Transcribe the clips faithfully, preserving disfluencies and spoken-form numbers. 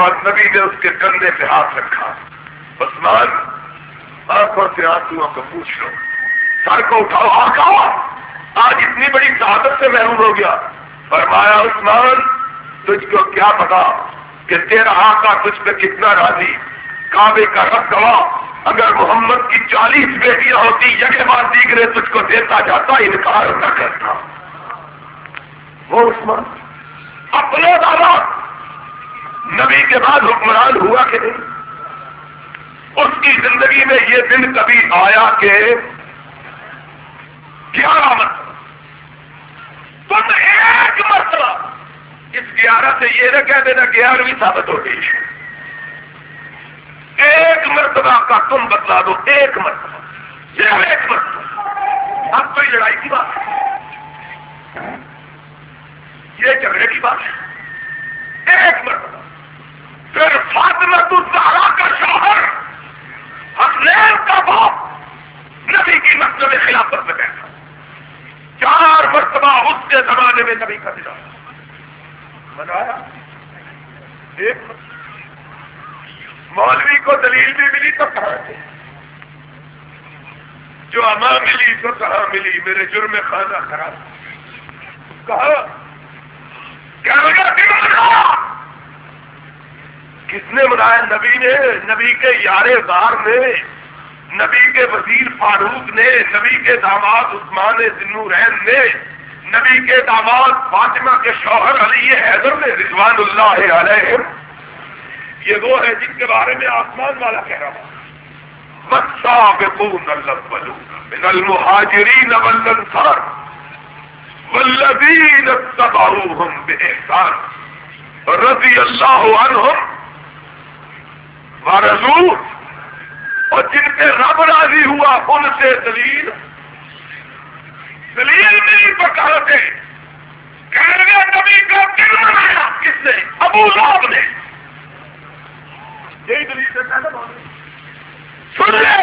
بعد نبی نے اس کے کندھے پہ ہاتھ رکھا. عثمان آنکھوں سے آنسو کو پوچھ لو, سر کو اٹھاؤ, آقا آج اتنی بڑی شہادت سے محروم ہو گیا. فرمایا عثمان تجھ کو کیا پتا کہ تیرا آقا تجھ پہ کتنا راضی. کعبے کا رب گواہ, اگر محمد کی چالیس بیٹیاں ہوتی یکے بعد دیگرے تجھ کو دیتا جاتا, انکار نہ کرتا. وہ عثمان اپنے دادا نبی کے بعد حکمران ہوا کہ نہیں؟ اس کی زندگی میں یہ دن کبھی آیا کہ گیارہ مرتبہ تم ایک مرتبہ, اس گیارہ سے یہ نہ کہہ دینا گیارہویں ثابت ہو گئی, ایک مرتبہ کا تم بتلا دو, ایک مرتبہ, صرف ایک مرتبہ. اب کوئی لڑائی کی بات ہے, یہ جھگڑے کی بات ہے, ایک مرتبہ. پھر فاطمہ الزہرا کا شوہر حسنین کا باپ نبی کی مسجد میں خلافت میں بیٹھا, چار مرتبہ اس کے زمانے میں نبی کا دلا منایا. ایک مولوی کو دلیل بھی ملی تو کہاں تھے, جو اما ملی تو کہاں ملی, میرے جرم خانہ خراب کہا کیا کس نے منایا؟ نبی نے, نبی کے یار غار نے, نبی کے وزیر فاروق نے, نبی کے داماد عثمان ذوالنورین نے, نبی کے داماد فاطمہ کے شوہر علی حیدر نے رضوان اللہ علیہ. یہ وہ ہے جن کے بارے میں آسمان والا کہہ رہا ہے والسابقون الاولون من المہاجرین والانصار والذین اتبعوهم بإحسان رضی اللہ عنہم ورضوا, اور جن پہ رب راضی ہوا ان سے دلیل دلیل نہیں پکارتے. کہہ رہے نبی کا دل منایا کس نے؟ ابو لہب نے. یہی دلیل سے کہنا بولے سن لے,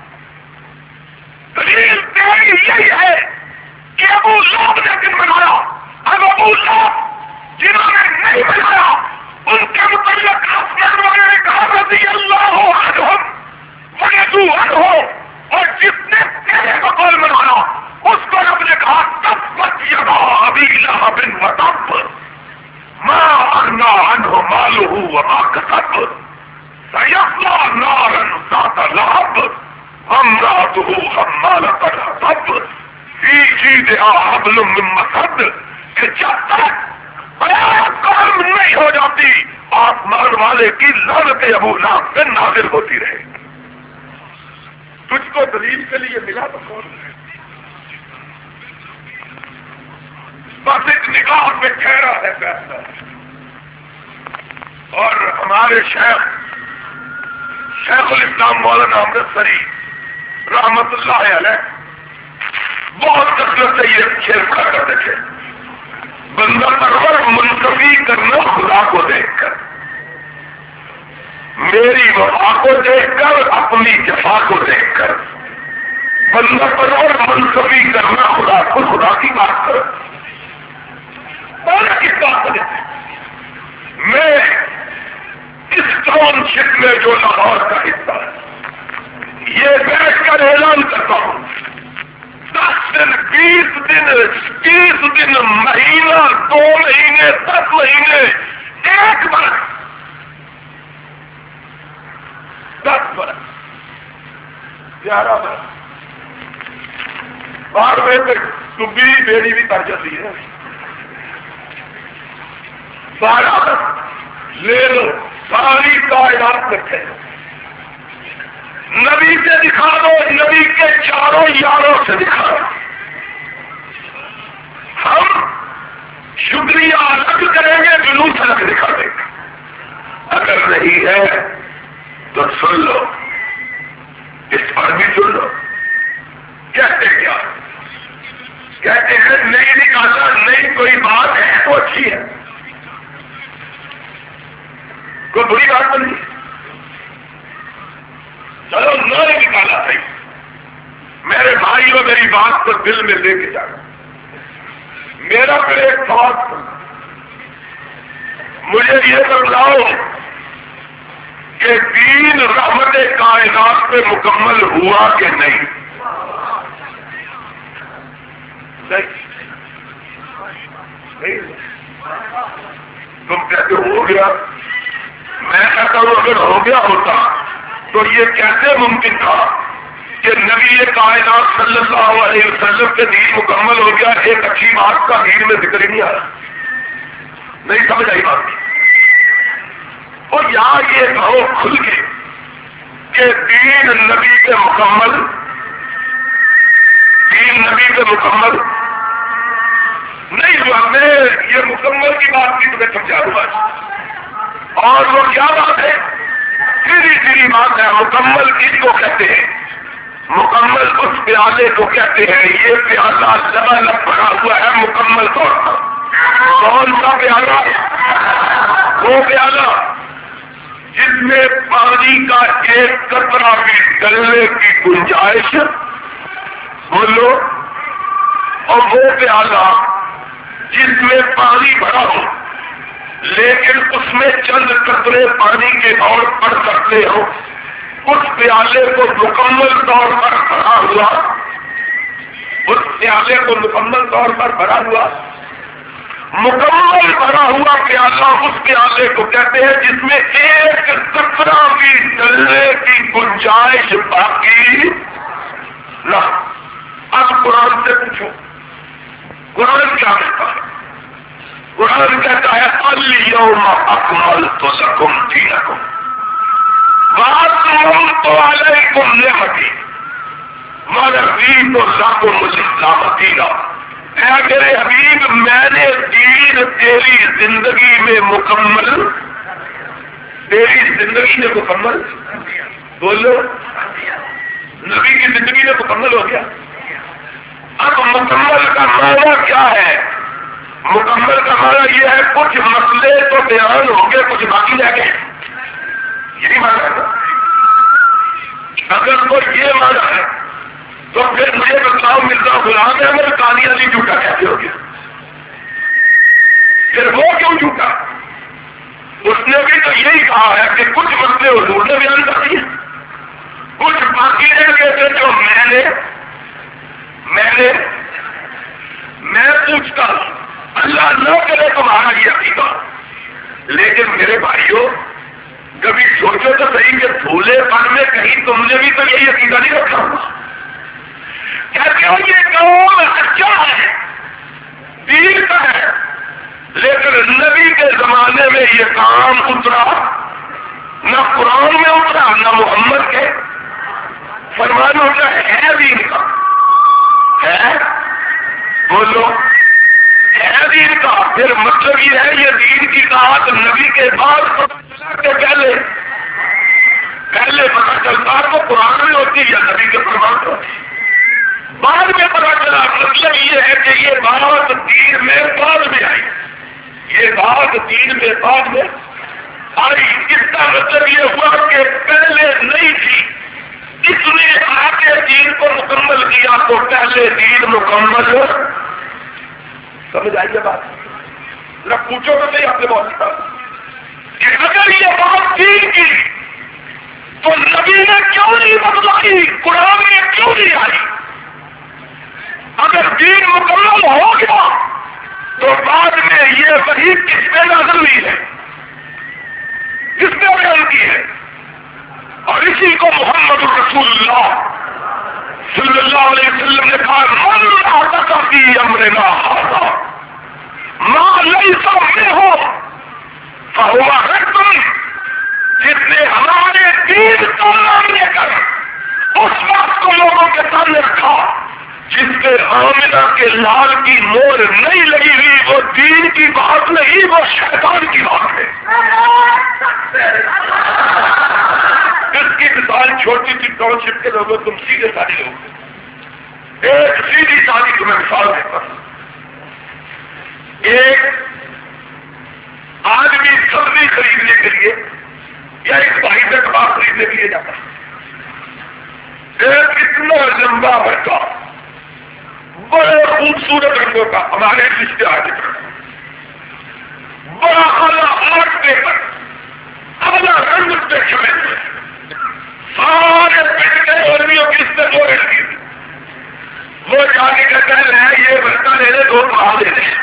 دلیل تیری یہی ہے کہ ابو لہب نے دل منایا. اب ابو لہب جنہوں نے نہیں منایا ان کے متعلق آسمان والے نے کہا رضی اللہ عنہم ورضوا عنہ, اور جس نے تیرے کو قول منایا اس کو رب نے کہا تبت یدا ابی لہب وتب ما اغنی عنہ مالہ وما کسب سیصلی نارا ذات لہب وامرأته حمالۃ الحطب فی جیدہا حبل من مسد. کہ جب تک قائم نہیں ہو جاتی آسمان والے کی لعنت ابو لہب پہ نازل ہوتی رہے. تجھ کو دلیل کے لیے ملا تو کون ہے؟ بس ایک نگاہ پہ ٹھہرا ہے فیصلہ. اور ہمارے شیخ شیخ الاسلام مولانا امرتسری رحمت اللہ علیہ بہت کثرت سے یہ شعر پڑھا کرتے تھے, بندہ پرور منتفی کرنا خدا کو دیکھ کر, میری وفا کو دیکھ کر, اپنی جفا کو دیکھ کر. بندہ پرور منتفی کرنا خدا کو, خدا کی بات کر. کس بات کرے میں اس ٹاؤن شپ میں جو لاہور کا حصہ ہے یہ بیٹھ کر اعلان کرتا ہوں, دس دن بیس دن تیس دن مہینہ دو مہینے دس مہینے ایک برس دس برس گیارہ برس بارہویں تک تمبی بیڑی بھی کر جاتی ہے. بارہ برس لے لو, ساری کائنات رکھے, نبی سے دکھا دو, نبی کے چاروں یاروں سے دکھا دو. ہم شکریہ الگ کریں گے, جلوس الگ دکھا دیں گے. اگر نہیں ہے تو سن لو, اس پر بھی سن لو. کہتے کیا کہتے ہیں نہیں نکالا, نہیں کوئی بات ہے تو اچھی ہے, کوئی بری بات نہیں. چلو نہ نکالا صحیح, میرے بھائی اور میری بات کو دل میں لے کے جانا. میرا پھر ایک سوال, مجھے یہ بتلاؤ کہ دین رحمت کائنات پہ مکمل ہوا کہ نہیں؟ تم کہتے ہو گیا، میں کہتا ہوں اگر ہو گیا ہوتا تو یہ کیسے ممکن تھا کہ نبی کائنات صلی اللہ علیہ وسلم کے دین مکمل ہو گیا، ایک اچھی بات کا دین میں ذکر ہی نہیں آیا؟ نہیں سمجھ آئی بات؟ اور یہاں یہ کہو کھل کے کہ دین نبی کے مکمل، دین نبی کے مکمل نہیں ہوا۔ میں یہ مکمل کی بات بھی تمہیں سمجھا دوں، اور وہ کیا بات ہے؟ سیدھی سیدھی بات ہے۔ مکمل کس کو کہتے ہیں؟ مکمل اس پیالے کو کہتے ہیں، یہ پیالہ لبالب بھرا ہوا ہے مکمل طور پر۔ کون سا پیالہ؟ وہ پیالہ جس میں پانی کا ایک قطرہ بھی ڈلنے کی گنجائش، بولو، اور وہ پیالہ جس میں پانی بھرا ہو لیکن اس میں چند قطرے پانی کے اور پڑ سکتے ہو، اس پیالے کو مکمل طور پر بھرا ہوا، اس پیالے کو مکمل طور پر بھرا ہوا مکمل بھرا ہوا پیالہ اس پیالے کو کہتے ہیں جس میں ایک قطرہ بھی ڈلنے کی گنجائش باقی نہ۔ اب قرآن سے پوچھو، قرآن کیا کہتا ہے؟ قرآن کہتا ہے الیوم اکملت لکم دینکم واتممت علیکم نعمتی ورضیت لکم الاسلام دینا۔ اے میرے حبیب، میں نے دین تیری زندگی میں مکمل، تیری زندگی میں مکمل، بولو، نبی کی زندگی میں مکمل ہو گیا۔ اب مکمل کا معنی کیا ہے؟ مکمل کا معنی یہ ہے کچھ مسئلے تو بیان ہو گئے، کچھ باقی رہ گئے، یہی معنی ہے۔ اگر کوئی یہ معنی ہے تو پھر مجھے بتاؤ مرزا غلام احمد قادیانی جھوٹا کیسے ہو گیا؟ پھر وہ کیوں جھوٹا؟ اس نے بھی تو یہی کہا ہے کہ کچھ مسئلے حضور نے بیان کر دیے، کچھ باقی رہ گئے تھے جو میں نے میں نے میں پوچھتا ہوں، اللہ نہ کرے تمہارا یہ عقیدہ، لیکن میرے بھائیوں کبھی سوچو تو صحیح کہ بھولے پن میں کہیں تم نے بھی تو یہی عقیدہ نہیں رکھا ہوگا۔ کہتے ہو یہ قوم اچھا ہے، دین کا ہے، لیکن نبی کے زمانے میں یہ کام اترا نہ قرآن میں اترا نہ محمد کے فرمان ہوتا ہے دین کا، ہے، بولو، ہے دین کا۔ پھر مطلب یہ ہے یہ دین کی بات نبی کے بعد پتہ کے پہلے پہلے پتہ چلتا ہے وہ قرآن میں ہوتی یا نبی کے فرمان میں ہوتی، بعد میں پتہ چلا۔ مطلب یہ ہے کہ یہ بات دین میں بعد میں آئی، یہ بات دین میں بعد میں آئی۔ اس کا مطلب یہ ہوا کہ پہلے نہیں تھی، اس نے آگے دین کو مکمل کیا تو پہلے دین مکمل ہو۔ سمجھ آئیے بات؟ نہ پوچھو تو نہیں آپ نے بہت صاحب کہ اگر یہ بات دین کی تو نبی نے کیوں نہیں بدلائی، قرآن میں کیوں نہیں آئی؟ اگر دین مکمل ہو گیا تو بعد میں یہ وحی کس پہ نازل ہوئی ہے، کس نے بیان کی ہے؟ اور اسی کو محمد رسول اللہ صلی اللہ علیہ وسلم نے کہا من احدث فی امرنا ھذا ما لیس منہ فہو رد۔ جس نے ہمارے دین کا نام لے کر اس بات کو لوگوں کے سامنے رکھا جس پہ آمنہ کے لال کی مور نہیں لگی ہوئی، وہ دین کی بات نہیں، وہ شیطان کی بات ہے۔ اس کی مثال چھوٹی سی ٹاؤن شپ کے لوگوں، تم سیدھے سارے لوگ، ایک سیدھی ساری تمہیں مثال دیتا ہوں۔ ایک آدمی سبزی خریدنے کے لیے یا ایک بھائی سے کباب خریدنے کے لیے جاتا ہے، ایک اتنا لمبا بڑکا بڑے خوبصورت رنگوں کا، ہمارے رشتے آگے بڑا اعلیٰ آرٹ پیپر، اعلیٰ رنگ مجھ پہ چھوڑے سارے پٹ گئے اور بھی کس سے وہ لڑکی وہ جا کے کہتا ہے یہ بچہ لے لے دو بھاؤ دے دے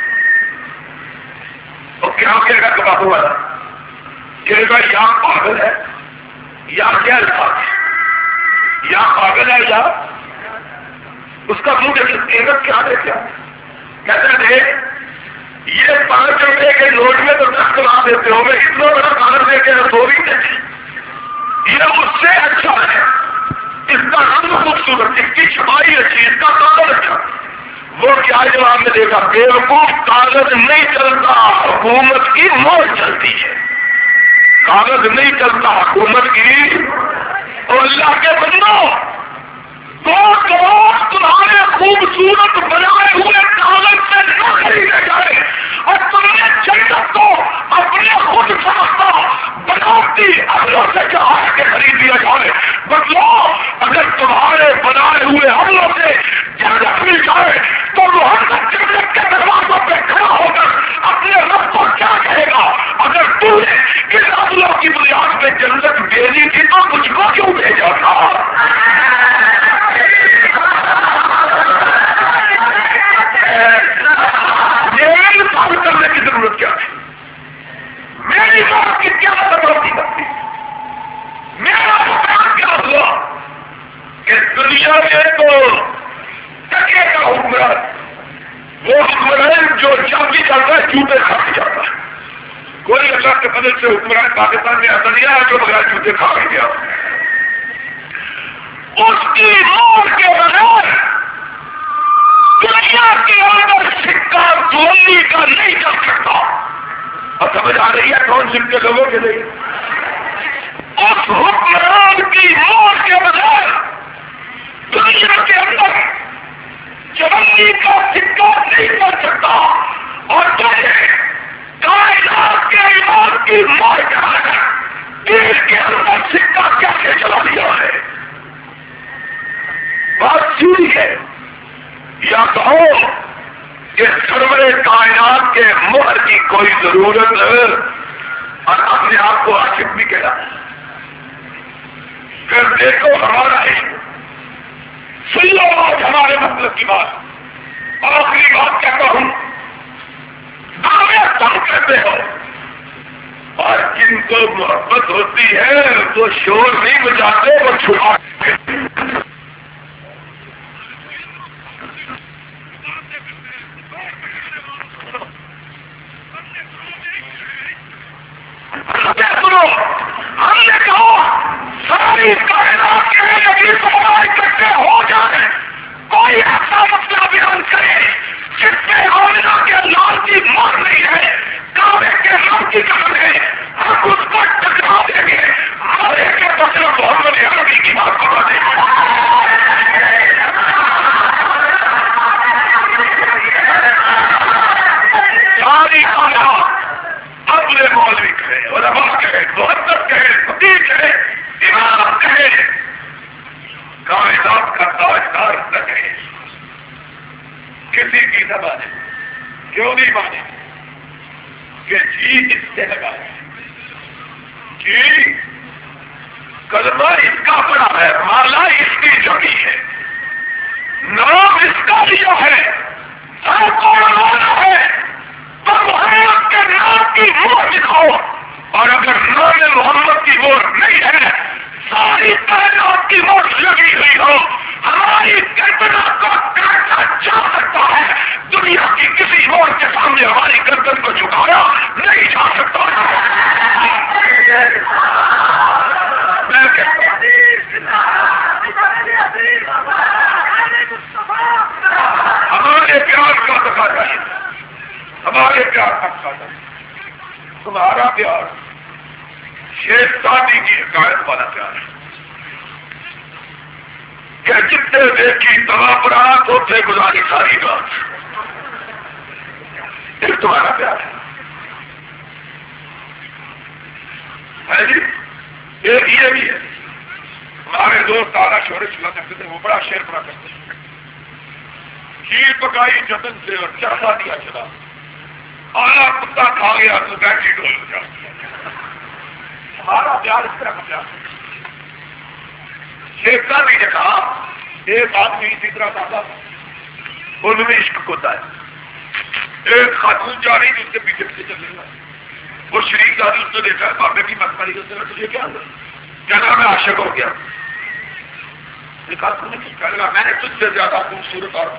اور کیا کہے گا کبابوں والا کہے گا یا پاگل ہے یا کیا الفاظ یا پاگل ہے یا اس کا منہ دیکھ قیمت کیا ہے کیا کہتا ہے یہ پانچ روپے کے نوٹ میں تو دس کرا دیتے ہو میں اتنا بڑا کاغذ دے کے رسوئی دیتی یہ اس سے اچھا ہے اس کا رنگ خوبصورت اس کی چھپائی اچھی اس کا کاغذ اچھا وہ کیا جواب میں دے گا بیوقوف کاغذ نہیں چلتا حکومت کی موت چلتی ہے کاغذ نہیں چلتا حکومت کی اور اللہ کے بندو دو کروڑ تمہارے خوبصورت بنائے ہوئے کاغذ سے نہ خریدے جائے اور تم نے جنت کو اپنے خود سمجھتا بناوٹی عملوں سے چاہ کے خرید لیا جائے بدلو اگر تمہارے بنائے ہوئے عملوں سے جنت مل جائے تو محمد جنت کے دروازوں پہ کھڑا ہو کر اپنے رب کو کیا کہے گا اگر تم نے ان عملوں کی بنیاد پہ جنت بھیجی تھی تو مجھ کو کیوں بھیجا تھا میری بات کرنے کی ضرورت کیا ہے میری بات کی کیا ضرورت کرتی میرا مقام کیا ہوا کہ دنیا میں تو ٹکے کا حکمران وہ حکمران جو چاندی چلتا ہے جوتے کھا کے جاتا ہے کوئی اللہ کے فضل سے حکمران پاکستان میں ایسا نہیں ہے جو بغیر جوتے کھا کے گیا اس کی موت کے بغیر دنیا کے اندر سکہ دھولی کا نہیں چل سکتا اب سمجھ آ رہی ہے کون سکے لوگوں کے لیے اس حکمران کی موت کے بغیر دنیا کے اندر چولی کا سکہ نہیں چل سکتا اور کائنات کے ایمان کی موت کے بغیر دل کے اندر سکہ کیسے چلا دیا ہے بات ٹھیک ہے یا کہو کہ سرور کائنات کے مہر کی کوئی ضرورت ہے اور اپنے آپ کو عاشق بھی کہا پھر دیکھو ہمارا عشق سن لو آج ہمارے مطلب کی بات آخری بات کہتا ہوں دعوے تم کہتے ہو اور جن کو محبت ہوتی ہے وہ شور نہیں بجاتے وہ چھپا ہم نے کہا ساری کائنات کے نبی کو اکٹھے ہو جائے کوئی ایسا مسئلہ بیان کرے جس میں آمنہ کے لال کی مار نہیں ہے کعبے کے رب کی قسم ہے ہم اس کو ٹکرا دیں گے ہمارے کے بچے محمد عربی کی بات کو بتائیں ساری کائنات اپنے مولوی کہے علماء کہے محدث کہے فقیر کہے امام کہے کائنات کا تاجدار نہ کہے کسی کی نہ مانے کیوں نہیں مانے کہ جی اس سے لگایا جی کلمہ اس کا پڑا ہے مالا اس کی جڑی ہے نام اس کا لیا ہے سب کو مانا ہے تو محمد کے نام کی مہر دکھاؤ اور اگر نام محمد کی مہر نہیں ہے ساری کائنات کی مہر لگی ہوئی ہو ہماری گردن کو کاٹا جا سکتا ہے دنیا کی کسی مہر کے سامنے ہماری گردن کو جھکایا نہیں جا سکتا میں کہتا ہمارے پیار کا تقاضا ہے ہمارے پیار کا تقاضا تمہارا پیار شیخ سادی کی حکایت والا پیار ہے کہ جتنے دیکھی تمام ہوتے گزاری ساری رات یہ تمہارا پیار ہے ہے جی ایک یہ بھی ہے ہمارے دوست آلہ شہرت چلا کرتے تھے وہ بڑا شیر پڑا کرتے تھے کھیر پکائی جتن سے اور چڑھا دیا چلا آلہ کتا کھا گیا تو بیٹری ڈول ہو جاتی ہمارا کا پیار اس طرح کا پیار شیخا بھی نے کہا ایک آدمی اسی طرح کا تھا ان میں عشق ہوتا ہے ایک خاتون جا رہی جس کے پیچھے پیچھے چل رہا وہ شریک دادی اس نے دیکھا بابے کی مسکاری کرتے رہا تجھے کیا کہنا میں عاشق ہو گیا کہا تم نے کچھ کہا میں نے تجھ سے زیادہ خوبصورت عورت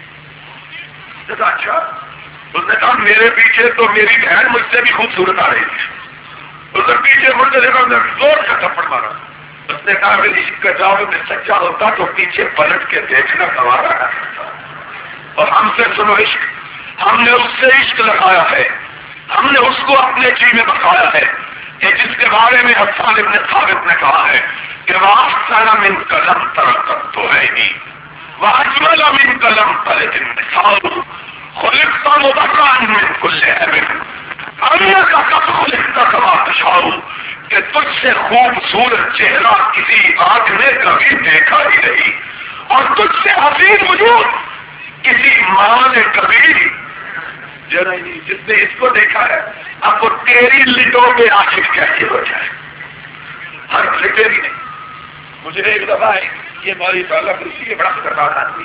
کری دیکھا اچھا اس نے کہا میرے پیچھے تو میری بہن مجھ سے بھی خوبصورت آ رہی تھی اس نے پیچھے مڑ کے دیکھا زور سے تھپڑ مارا اس نے کہا میری عشق کا جواب میں سچا ہوتا تو پیچھے پلٹ کے دیکھنا گوارا کر سکتا اور ہم سے سنو عشق ہم نے اس سے عشق لگایا ہے ہم نے اس کو اپنے جی میں بتایا ہے کہ جس کے بارے میں حسان ابن ثابت نے کہا ہے کہ وَأَحْسَنَ مِنْ قَلَمْ تَرَقَتْ تُعَيْنِي وَأَجْمَلَ مِنْ قَلَمْ طَلَتِ النِّسَاءُ خُلِقْتَ مُبَرَّأً مِنْ كُلِّ عَيْبٍ أَنَّكَ قَدْ خُلِقْتَ كَمَا تَشَاءُ کہ تجھ سے خوبصورت چہرہ کسی آنکھ نے کبھی دیکھا ہی نہیں اور تجھ سے حسین وجود کسی ماں نے کبھی ذرا نہیں جس نے اس کو دیکھا ہے اب وہ تیری لٹوں میں عاشق کیسے ہو جائے ہر لٹے بھی نہیں مجھے ایک دفعہ ہے یہ ہماری تعالیٰ کرسی یہ بڑا خطرناک آدمی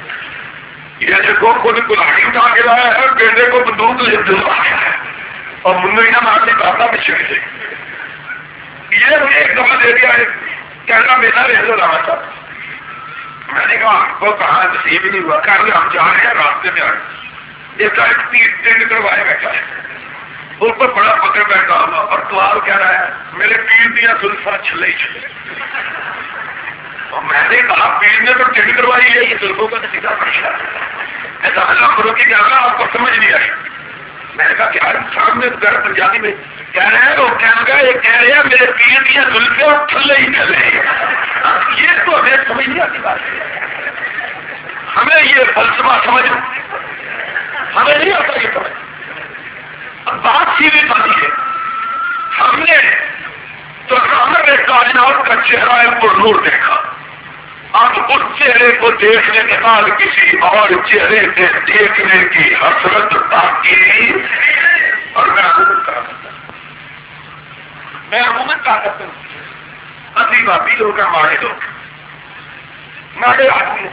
ہے یہ دیکھو خود کلاڑی اٹھا کے لایا ہے بیٹے کو بندوق لے دلوایا ہے اور منو انہیں مار کے کہا بھی چھڑ سے یہ مجھے ایک دفعہ دے دیا ہے کہنا میرا ریزر آنا تھا میں نے کہا آپ کو کہاں نصیب ہی نہیں ہوا کہ ہم جا رہے ہیں راستے میں آئے ایک تین کروائے بیٹھا ہے اوپر بڑا پکڑ بیٹھا ہوا اور توار کہہ رہا ہے میرے پیر دیا زلفا چھلے ہی چھلے اور میں نے کہا پیر نے تو ٹینڈ کروائی ہے یہ زلفوں کا سیدھا پریشا ایسا اللہ کرو کہ کیا آپ کو سمجھ نہیں آئی میں نے کہا کہ انسان میں ذرا پنجابی میں کہہ رہے ہیں وہ کہنے کا یہ کہہ رہے ہیں میرے پیر دیا زلفے اور چھلے ہی چھلے یہ تو ہمیں سمجھ نہیں آتی بات ہمیں یہ فلسفہ سمجھ ہمیں نہیں آتا یہ سمجھ اب بات سیدھی بات ہے ہم نے تو رحمت کائنات کا چہرہ پر نور دیکھا اب اس چہرے کو دیکھنے کے بعد کسی اور چہرے سے دیکھنے کی حسرت باقی اور میں عموماً کہا کرتا ہوں میں عموماً کہا کرتا ہوں ابھی باپی لوگ ہمارے لوگ ہمارے آدمی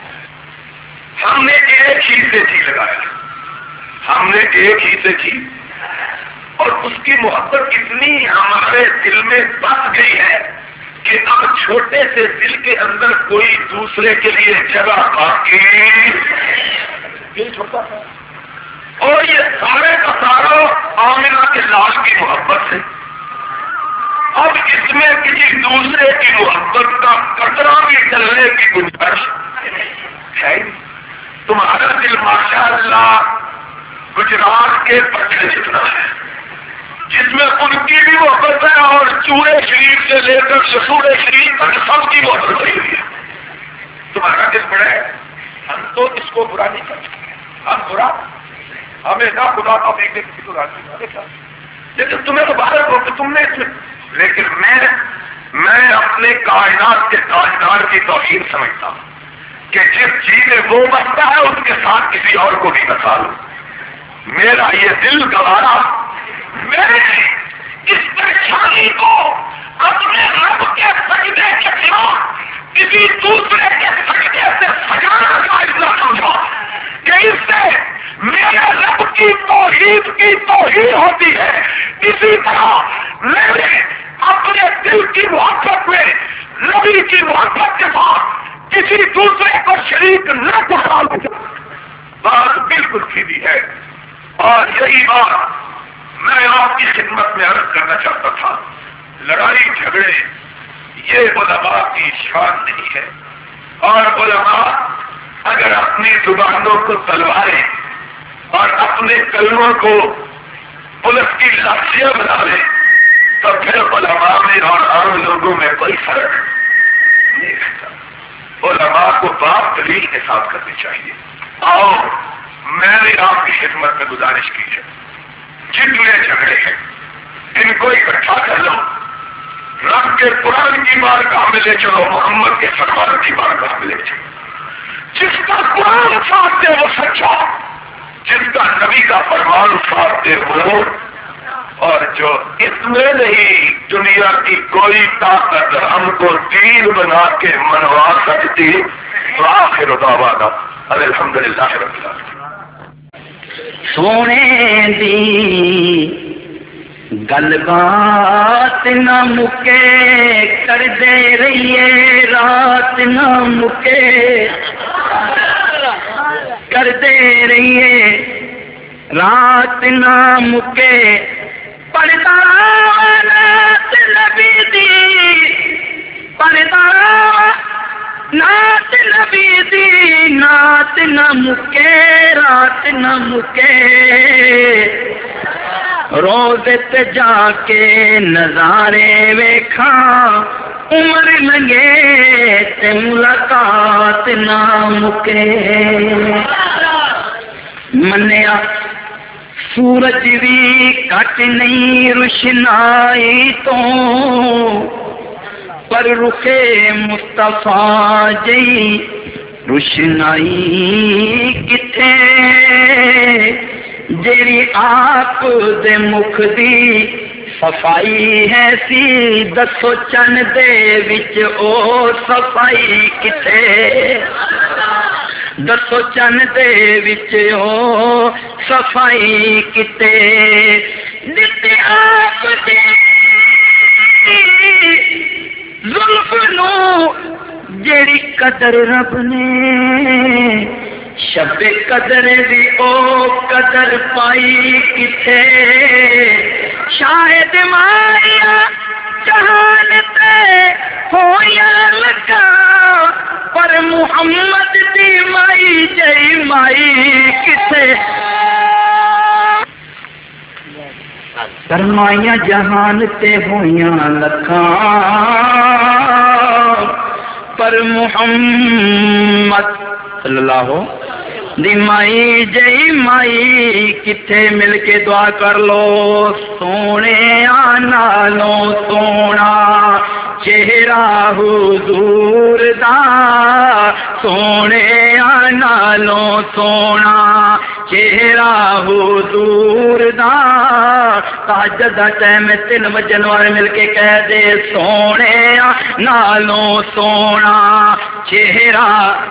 ہم نے ایک ہی سے جی لگایا ہم نے ایک ہی سے جی اور اس کی محبت اتنی ہمارے دل میں بس گئی ہے کہ اب چھوٹے سے دل کے اندر کوئی دوسرے کے لیے جگہ باقی دل چھوٹا تھا اور یہ سارے کا سارا آمنہ کے لاش کی محبت ہے اب اس میں کسی دوسرے کی محبت کا قطرہ بھی چلنے کی گنجائش ہے تمہارا دل ماشاء اللہ گجرات کے پٹھے جتنا ہے جس میں ان کی بھی محبت ہے اور چوڑے شریف سے لے کر سسور شریف تک سب کی محبت ہوئی ہے تمہارا دل بڑا ہے ہم تو اس کو برا نہیں کر سکتے ہم برا ہمیں نہ خدا کا دیکھنے کسی کو راضی نہ دیکھا لیکن تمہیں تو باہر ہو کہ تم نے لیکن میں میں اپنے کائنات کے تاجدار کی توہین سمجھتا ہوں کہ جس چیز میں وہ بستا ہے اس کے ساتھ کسی اور کو بھی بتا لوں میرا یہ دل گوارا میں اس پریشانی کو اپنے رب کے سجدے کے خلاف کسی دوسرے کے سجدے سے سجانا کا اجلا سمجھا کہ اس سے میرے رب کی توحید کی توہین ہوتی ہے اسی طرح میں نے اپنے دل کی محبت میں نبی کی محبت کے ساتھ کسی دوسرے کو شریک نہ کرنا بات بالکل سیدھی ہے اور یہی بات میں آپ کی خدمت میں عرض کرنا چاہتا تھا لڑائی جھگڑے یہ علماء کی شان نہیں ہے اور علماء اگر اپنی زبانوں کو تلواریں اور اپنے کلموں کو پولیس کی لاٹھیاں بنا لیں تو پھر علماء میں اور عام لوگوں میں کوئی فرق نہیں رہتا علماء کو بات دلیل کے ساتھ کرنی چاہیے آؤ میں نے آپ کی خدمت میں گزارش کی ہے جتنے جھگڑے ہیں ان کو اکٹھا کر لو رب کے قرآن کی بارگاہ میں لے چلو محمد کے فرمان کی بارگاہ میں لے چلو جس کا قرآن ساتھ دے وہ سچا جس کا نبی کا فرمان ساتھ دے وہ اور جو اس میں نہیں دنیا کی کوئی طاقت ہم کو دین بنا کے منوا سکتی. وآخر دعوانا الحمدللہ رب العالمین. سونے دی گل بات نہ مکے کر دے رہیے رات نہ مکے کر دے رہیے رات نہ مکے پڑھتا نعت نبی دی پڑھتا نعت نبی دی نعت نہ مکے رات نہ مکے روز تے جا کے نظارے ویکھاں عمر لگے تے ملاقات نہ مکے. منیا سورج بھی کٹ نہیں روشنائی تو پر رخے مصطفیٰ جی روشنائی کتھے جیڑی آپ دے مکھ دی صفائی ہے سی دسو چن دے وچ او صفائی کتھے دسو چن دے وچ او صفائی کتے دتے آپ دے زلف نو جیڑی قدر رب نے شب قدر دی او قدر پائی کتے شاید مایا جہان تے ہویا لگا پر محمد دی مائی جئی مائی کتے فرمایا جہان تے ہویاں لکھاں پر محمد صلی اللہ دی مائی جئی مائی کتھے مل کے دعا کر لو. سونے نالوں سونا چہرہ حضور دا سونے نالوں سونا چہرہ حضور دا تہجد دا ٹائم تین وجن والے مل کے کہہ دے سونے نالوں سونا چہرہ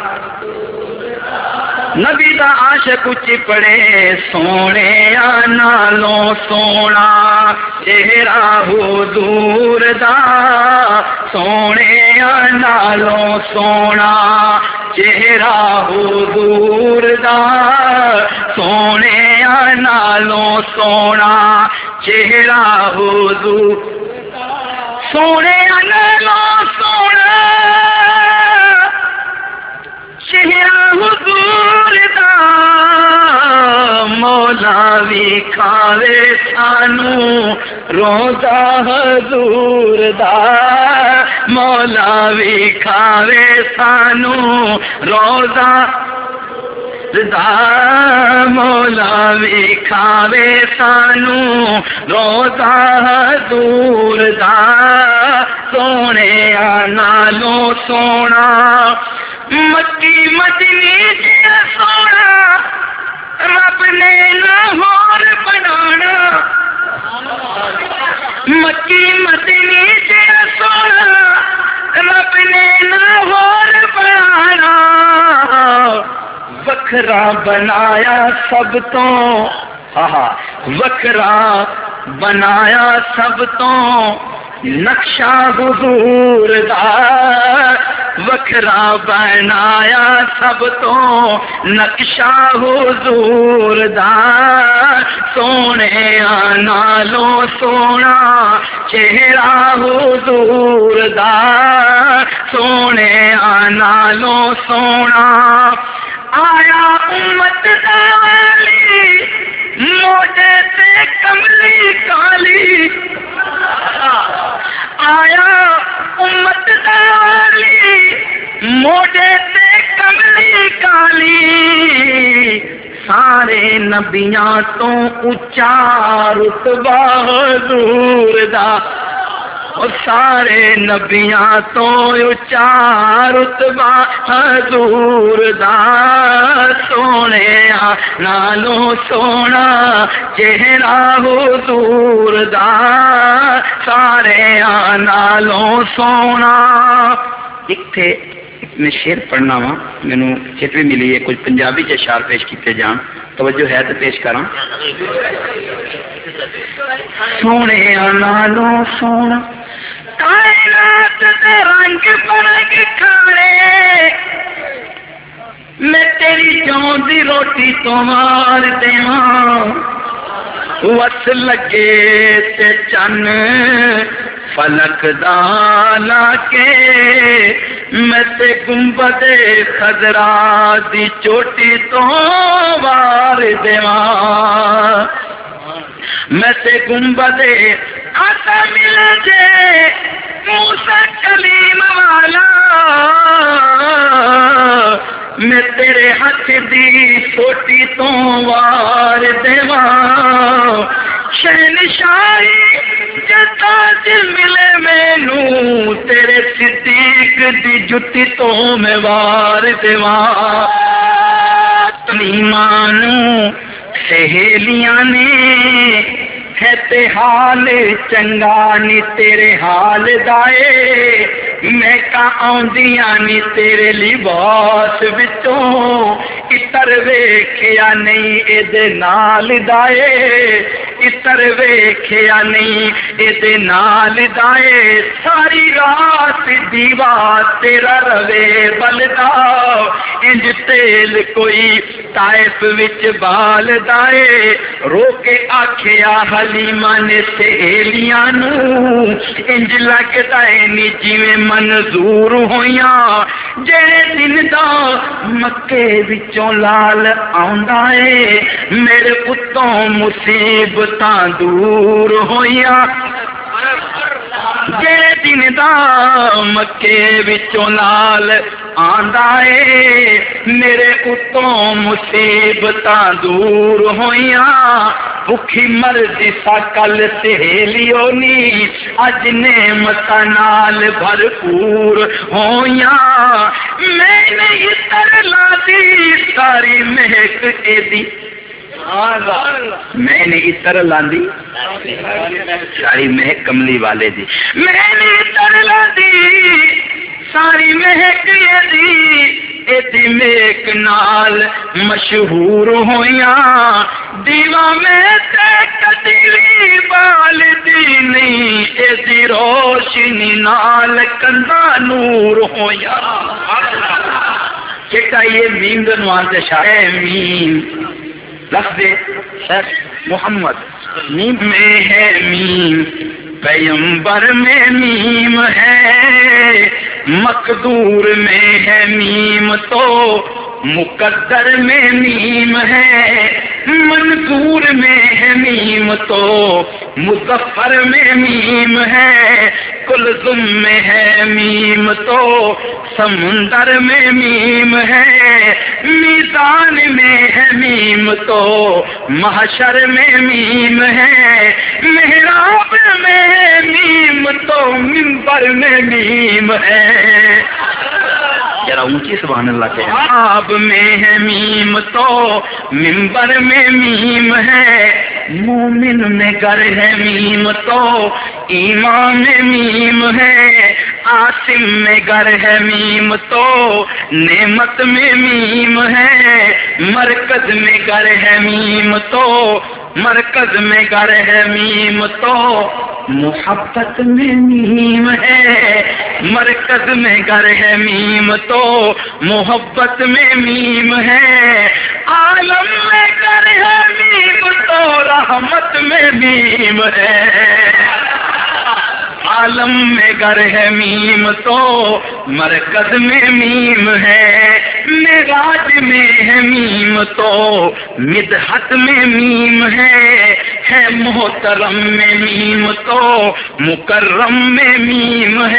نبی دا عاشق اچھی پڑے سونے نالوں سونا چہرہ حضور دا سونے نالوں سونا چہرہ حضور دا سونے نالوں سونا چہرہ حضور سونے نالوں سونا چہرہ حضور دا مولا وی کھاوے سانو روزہ حضور دا مولا وی کھاوے سانو روزہ دا مولا وی کھاوے سانو روزہ حضور دا سونے نالوں سونا مکی مدنی جیا سونا رب نے لاہور بنانا مکی مدنی جیا سونا رب نے لاہور بنانا وکھرا بنایا سب تو ہاں وکھرا بنایا سب تو نقشہ حضور دا وکھرا بنایا سب تو نقشہ حضور دا سونے نالوں سونا چہرہ حضور دا سونے نالوں سونا آیا امت دا والی موجے تے کملی کالی آیا امت دا والی موجے تے کملی کالی سارے نبیاں تو اچا رتبہ حضور دا اور سارے نبیاں تو اچا رتبہ حضور دا سونے نالوں سونا چہرہ حضور دا سارے نالوں سونا. ایک تھے میں شعر پڑھنا وا مینو چٹوی ملی ہے کچھ پنجابی چ اشعار پیش کیتے جان توجہ ہے تو پیش کراں. سونے نالوں سونا کائنات دے رنگ برنگ کھانے میں تیری جون دی روٹی تو مار دیواں وس لگے تے چن فلک دالا کے میں تے گنبد خضرا دی چوٹی تو وار دیواں میں تے گنبد آتا مل جے موسیٰ کلیم والا میں تیرے ہاتھ دی سوٹی تو وار دیواں شہنشاہی جتا دل ملے مینو تیرے صدیق دی جتی تو میں وار دیواں. تمیمانو سہیلیاں نے ہے تے حال چنگا نی تیرے حال دائے میں کا آندیاں نی تیرے لباس وچوں اتر ویکھیا نہیں اے دے نال دائے اتر ویکھیا نہیں اے دے نال دائے ساری رات دیوا تیرا روے بلدا انج تیل کوئی طائف وچ بال دائے رو کے آکھیا حلیمہ نے سہیلیاں نو انج لگدا اے نی جویں منظور ہویاں جڑے دن دا مکے وچوں لال آوندا اے میرے پتوں مصیبتاں دور ہویاں جڑے دن دا مکے وچوں لال آندا اے میرے اتوں مصیبتاں دور ہویاں بھوکھی مرضی سا کل سہیلیوں نی اج نعمتاں نال بھرپور ہویاں میں نہیں تر لاندی ساری مہک اے دی میں نے اتر لاندی ساری مہک کملی والے دی میں نے اتر لاندی ساری مہک دی ایدی مہک نال مشہور ہویاں دیوا میں تے کدی بال دی نہیں ایدی روشنی نال کندا نور ہویاں. کہتا یہ میم دنوان سے شاہ میم لفظ شیخ محمد میم میں ہے میم پیمبر میں میم ہے مقدور میں ہے میم تو مقدر میں میم ہے منظور میں ہے میم تو مظفر میں میم ہے کلثم میں ہے میم تو سمندر میں میم ہے میزان میں ہے میم تو محشر میں میم ہے محراب میں ہے میم تو منبر میں میم ہے. ذرا اونچی سبحان اللہ کہہ آب میں ہے میم تو منبر میں میم ہے مومن میں گر ہے میم تو ایمان میں میم ہے عاصم میں گر ہے میم تو نعمت میں میم ہے مرکز میں گر ہے میم تو مرکز میں گر ہے میم تو محبت میں میم ہے مرکز میں گر ہے میم تو محبت میں میم ہے عالم میں گر ہے میم تو رحمت میں میم ہے عالم میں گر ہے میم تو مرکز میں میم ہے معراج میں ہے میم تو مدحت میں میم ہے ہے محترم میں میم تو مکرم میں میم ہے